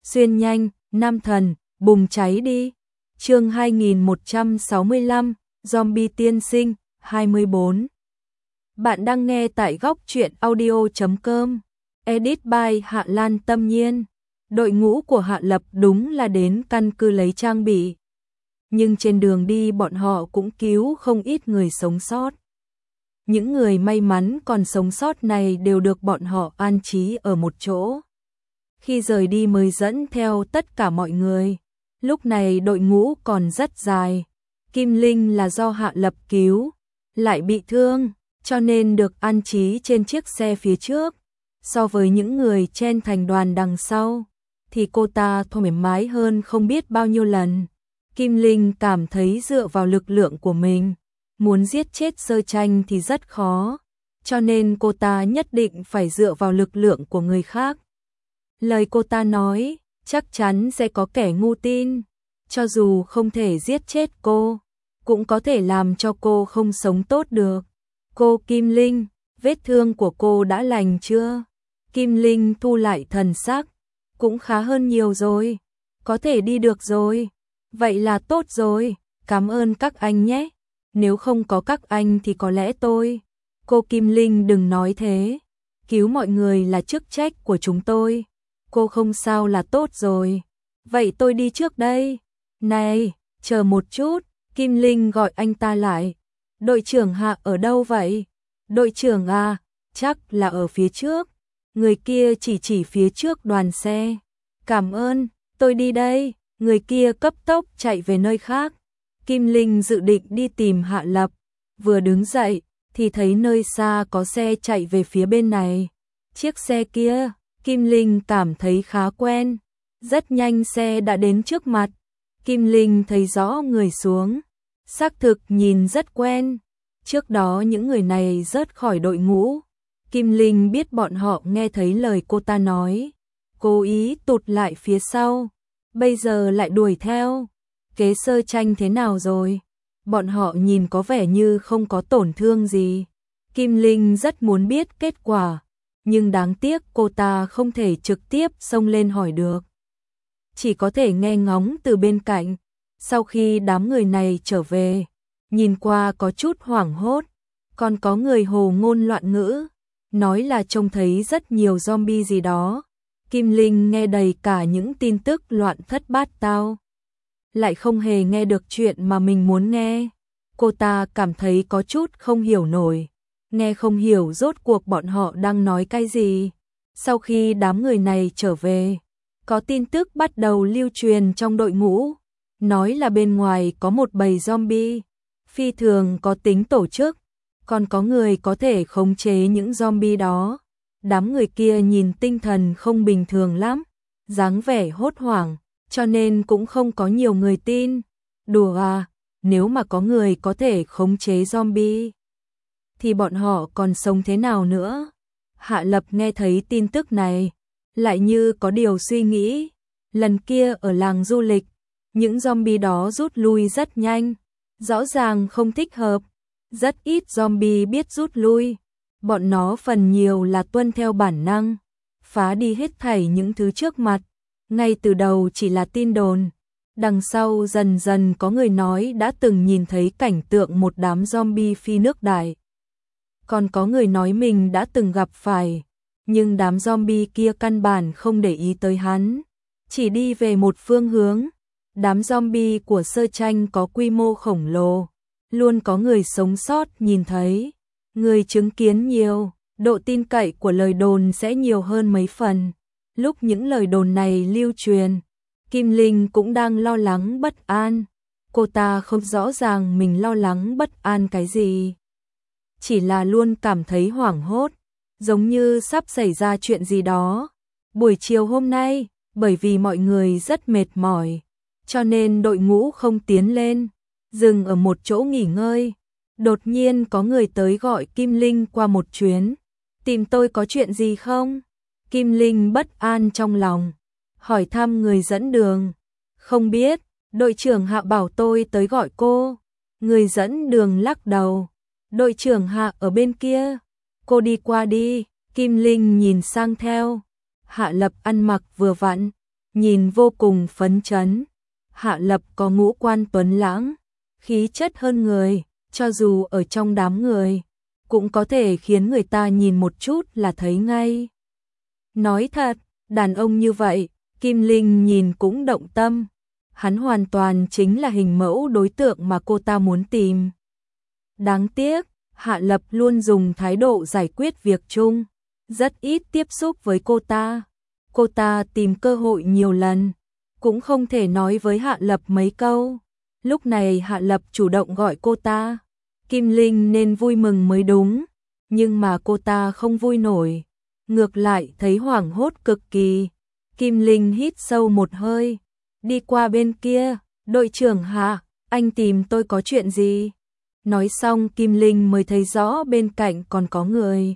xuyên nhanh, nam thần, bùng cháy đi. Chương 2165, Zombie tiên sinh, 24. Bạn đang nghe tại góc truyện audio.com. Edit by Hạ Lan Tâm Nhiên. Đội ngũ của Hạ Lập đúng là đến căn cứ lấy trang bị. Nhưng trên đường đi bọn họ cũng cứu không ít người sống sót. Những người may mắn còn sống sót này đều được bọn họ an trí ở một chỗ. Khi rời đi mới dẫn theo tất cả mọi người. Lúc này đội ngũ còn rất dài. Kim Linh là do Hạ Lập cứu, lại bị thương, cho nên được an trí trên chiếc xe phía trước. So với những người chen thành đoàn đằng sau, thì cô ta thoải mái hơn không biết bao nhiêu lần. Kim Linh cảm thấy dựa vào lực lượng của mình, muốn giết chết Sơ Tranh thì rất khó, cho nên cô ta nhất định phải dựa vào lực lượng của người khác. Lời cô ta nói, chắc chắn sẽ có kẻ ngu tin, cho dù không thể giết chết cô, cũng có thể làm cho cô không sống tốt được. Cô Kim Linh, vết thương của cô đã lành chưa? Kim Linh thu lại thần sắc, cũng khá hơn nhiều rồi, có thể đi được rồi. Vậy là tốt rồi, cảm ơn các anh nhé. Nếu không có các anh thì có lẽ tôi. Cô Kim Linh đừng nói thế, cứu mọi người là chức trách của chúng tôi. Cô không sao là tốt rồi. Vậy tôi đi trước đây. Này, chờ một chút, Kim Linh gọi anh ta lại. Đội trưởng Hạ ở đâu vậy? Đội trưởng à, chắc là ở phía trước. Người kia chỉ phía trước đoàn xe. Cảm ơn, tôi đi đây. Người kia cấp tốc chạy về nơi khác. Kim Linh dự định đi tìm Hạ Lập. Vừa đứng dậy, thì thấy nơi xa có xe chạy về phía bên này. Chiếc xe kia, Kim Linh cảm thấy khá quen. Rất nhanh xe đã đến trước mặt. Kim Linh thấy rõ người xuống. Xác thực nhìn rất quen. Trước đó những người này rớt khỏi đội ngũ. Kim Linh biết bọn họ nghe thấy lời cô ta nói, cố ý tụt lại phía sau. Bây giờ lại đuổi theo. Kế Sơ Tranh thế nào rồi? Bọn họ nhìn có vẻ như không có tổn thương gì. Kim Linh rất muốn biết kết quả, nhưng đáng tiếc cô ta không thể trực tiếp xông lên hỏi được. Chỉ có thể nghe ngóng từ bên cạnh. Sau khi đám người này trở về, nhìn qua có chút hoảng hốt, còn có người hồ ngôn loạn ngữ, nói là trông thấy rất nhiều zombie gì đó. Kim Linh nghe đầy cả những tin tức loạn thất bát tao, lại không hề nghe được chuyện mà mình muốn nghe. Cô ta cảm thấy có chút không hiểu nổi, nghe không hiểu rốt cuộc bọn họ đang nói cái gì. Sau khi đám người này trở về, có tin tức bắt đầu lưu truyền trong đội ngũ, nói là bên ngoài có một bầy zombie, phi thường có tính tổ chức, còn có người có thể khống chế những zombie đó. Đám người kia nhìn tinh thần không bình thường lắm, dáng vẻ hốt hoảng, cho nên cũng không có nhiều người tin. Đùa à, nếu mà có người có thể khống chế zombie, thì bọn họ còn sống thế nào nữa? Hạ Lập nghe thấy tin tức này, lại như có điều suy nghĩ. Lần kia ở làng du lịch, những zombie đó rút lui rất nhanh, rõ ràng không thích hợp. Rất ít zombie biết rút lui. Bọn nó phần nhiều là tuân theo bản năng, phá đi hết thảy những thứ trước mặt. Ngay từ đầu chỉ là tin đồn, đằng sau dần dần có người nói đã từng nhìn thấy cảnh tượng một đám zombie phi nước đại. Còn có người nói mình đã từng gặp phải, nhưng đám zombie kia căn bản không để ý tới hắn, chỉ đi về một phương hướng. Đám zombie của Sơ Tranh có quy mô khổng lồ, luôn có người sống sót nhìn thấy. Người chứng kiến nhiều, độ tin cậy của lời đồn sẽ nhiều hơn mấy phần. Lúc những lời đồn này lưu truyền, Kim Linh cũng đang lo lắng bất an. Cô ta không rõ ràng mình lo lắng bất an cái gì, chỉ là luôn cảm thấy hoảng hốt, giống như sắp xảy ra chuyện gì đó. Buổi chiều hôm nay, bởi vì mọi người rất mệt mỏi, cho nên đội ngũ không tiến lên, dừng ở một chỗ nghỉ ngơi. Đột nhiên có người tới gọi Kim Linh qua một chuyến. Tìm tôi có chuyện gì không? Kim Linh bất an trong lòng, hỏi thăm người dẫn đường. Không biết, đội trưởng Hạ bảo tôi tới gọi cô. Người dẫn đường lắc đầu. Đội trưởng Hạ ở bên kia, cô đi qua đi. Kim Linh nhìn sang theo. Hạ Lập ăn mặc vừa vặn, nhìn vô cùng phấn chấn. Hạ Lập có ngũ quan tuấn lãng, khí chất hơn người, cho dù ở trong đám người, cũng có thể khiến người ta nhìn một chút là thấy ngay. Nói thật, đàn ông như vậy, Kim Linh nhìn cũng động tâm. Hắn hoàn toàn chính là hình mẫu đối tượng mà cô ta muốn tìm. Đáng tiếc, Hạ Lập luôn dùng thái độ giải quyết việc chung, rất ít tiếp xúc với cô ta. Cô ta tìm cơ hội nhiều lần, cũng không thể nói với Hạ Lập mấy câu. Lúc này Hạ Lập chủ động gọi cô ta, Kim Linh nên vui mừng mới đúng, nhưng mà cô ta không vui nổi, ngược lại thấy hoảng hốt cực kỳ. Kim Linh hít sâu một hơi, đi qua bên kia, đội trưởng Hạ, anh tìm tôi có chuyện gì? Nói xong Kim Linh mới thấy rõ bên cạnh còn có người.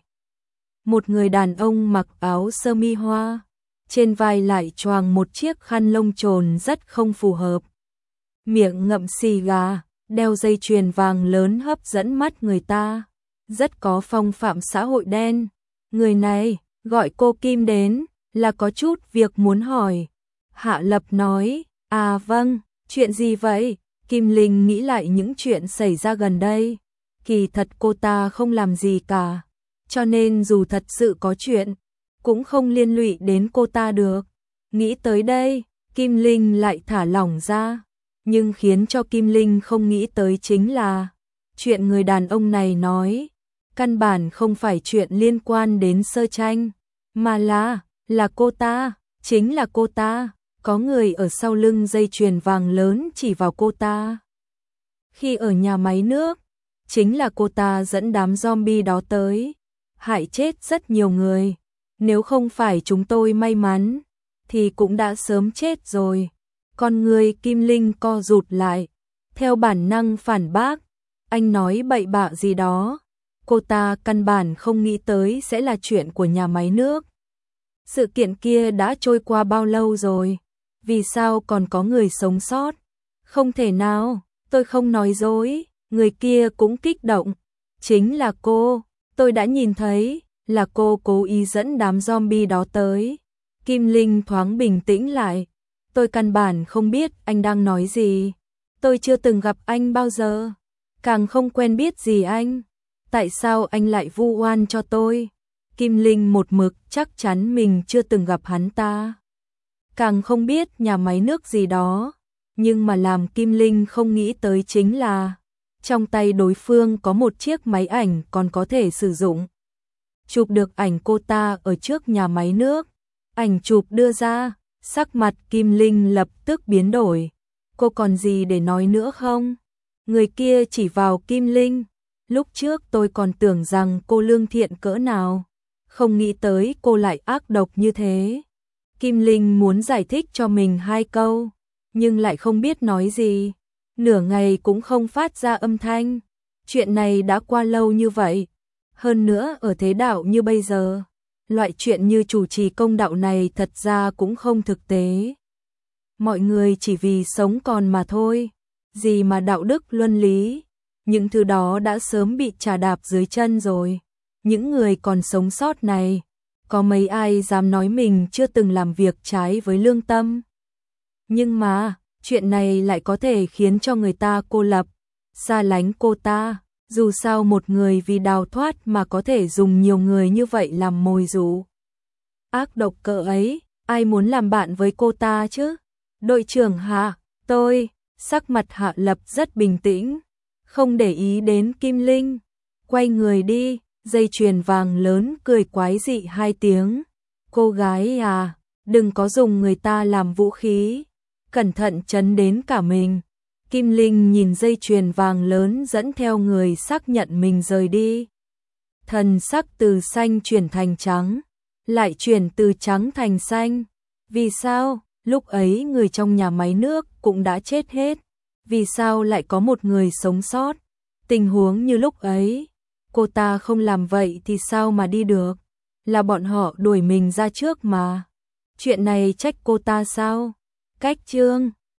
Một người đàn ông mặc áo sơ mi hoa, trên vai lại choàng một chiếc khăn lông trồn rất không phù hợp. Miệng ngậm xì gà, đeo dây chuyền vàng lớn hấp dẫn mắt người ta, rất có phong phạm xã hội đen. Người này gọi cô Kim đến là có chút việc muốn hỏi. Hạ Lập nói, à vâng, chuyện gì vậy? Kim Linh nghĩ lại những chuyện xảy ra gần đây. Kỳ thật cô ta không làm gì cả, cho nên dù thật sự có chuyện, cũng không liên lụy đến cô ta được. Nghĩ tới đây, Kim Linh lại thả lỏng ra. Nhưng khiến cho Kim Linh không nghĩ tới chính là chuyện người đàn ông này nói căn bản không phải chuyện liên quan đến Sơ Tranh, mà là cô ta, chính là cô ta, có người ở sau lưng dây chuyền vàng lớn chỉ vào cô ta. Khi ở nhà máy nước, chính là cô ta dẫn đám zombie đó tới, hại chết rất nhiều người. Nếu không phải chúng tôi may mắn, thì cũng đã sớm chết rồi. Con người Kim Linh co rụt lại, theo bản năng phản bác, anh nói bậy bạ gì đó. Cô ta căn bản không nghĩ tới sẽ là chuyện của nhà máy nước. Sự kiện kia đã trôi qua bao lâu rồi, vì sao còn có người sống sót? Không thể nào, tôi không nói dối, người kia cũng kích động. Chính là cô, tôi đã nhìn thấy, là cô cố ý dẫn đám zombie đó tới. Kim Linh thoáng bình tĩnh lại. Tôi căn bản không biết anh đang nói gì. Tôi chưa từng gặp anh bao giờ, càng không quen biết gì anh. Tại sao anh lại vu oan cho tôi? Kim Linh một mực chắc chắn mình chưa từng gặp hắn ta, càng không biết nhà máy nước gì đó. Nhưng mà làm Kim Linh không nghĩ tới chính là trong tay đối phương có một chiếc máy ảnh còn có thể sử dụng. Chụp được ảnh cô ta ở trước nhà máy nước. Ảnh chụp đưa ra, sắc mặt Kim Linh lập tức biến đổi. Cô còn gì để nói nữa không? Người kia chỉ vào Kim Linh. Lúc trước tôi còn tưởng rằng cô lương thiện cỡ nào, không nghĩ tới cô lại ác độc như thế. Kim Linh muốn giải thích cho mình hai câu, nhưng lại không biết nói gì. Nửa ngày cũng không phát ra âm thanh. Chuyện này đã qua lâu như vậy. Hơn nữa ở thế đạo như bây giờ, loại chuyện như chủ trì công đạo này thật ra cũng không thực tế. Mọi người chỉ vì sống còn mà thôi. Gì mà đạo đức luân lý, những thứ đó đã sớm bị trà đạp dưới chân rồi. Những người còn sống sót này, có mấy ai dám nói mình chưa từng làm việc trái với lương tâm. Nhưng mà, chuyện này lại có thể khiến cho người ta cô lập, xa lánh cô ta. Dù sao một người vì đào thoát mà có thể dùng nhiều người như vậy làm mồi dụ. Ác độc cỡ ấy, ai muốn làm bạn với cô ta chứ? Đội trưởng Hạ, tôi, sắc mặt Hạ Lập rất bình tĩnh, không để ý đến Kim Linh. Quay người đi, dây chuyền vàng lớn cười quái dị hai tiếng. Cô gái à, đừng có dùng người ta làm vũ khí, cẩn thận chấn đến cả mình. Kim Linh nhìn dây chuyền vàng lớn dẫn theo người xác nhận mình rời đi. Thần sắc từ xanh chuyển thành trắng, lại chuyển từ trắng thành xanh. Vì sao? Lúc ấy người trong nhà máy nước cũng đã chết hết. Vì sao lại có một người sống sót? Tình huống như lúc ấy, cô ta không làm vậy thì sao mà đi được? Là bọn họ đuổi mình ra trước mà. Chuyện này trách cô ta sao? Cách chương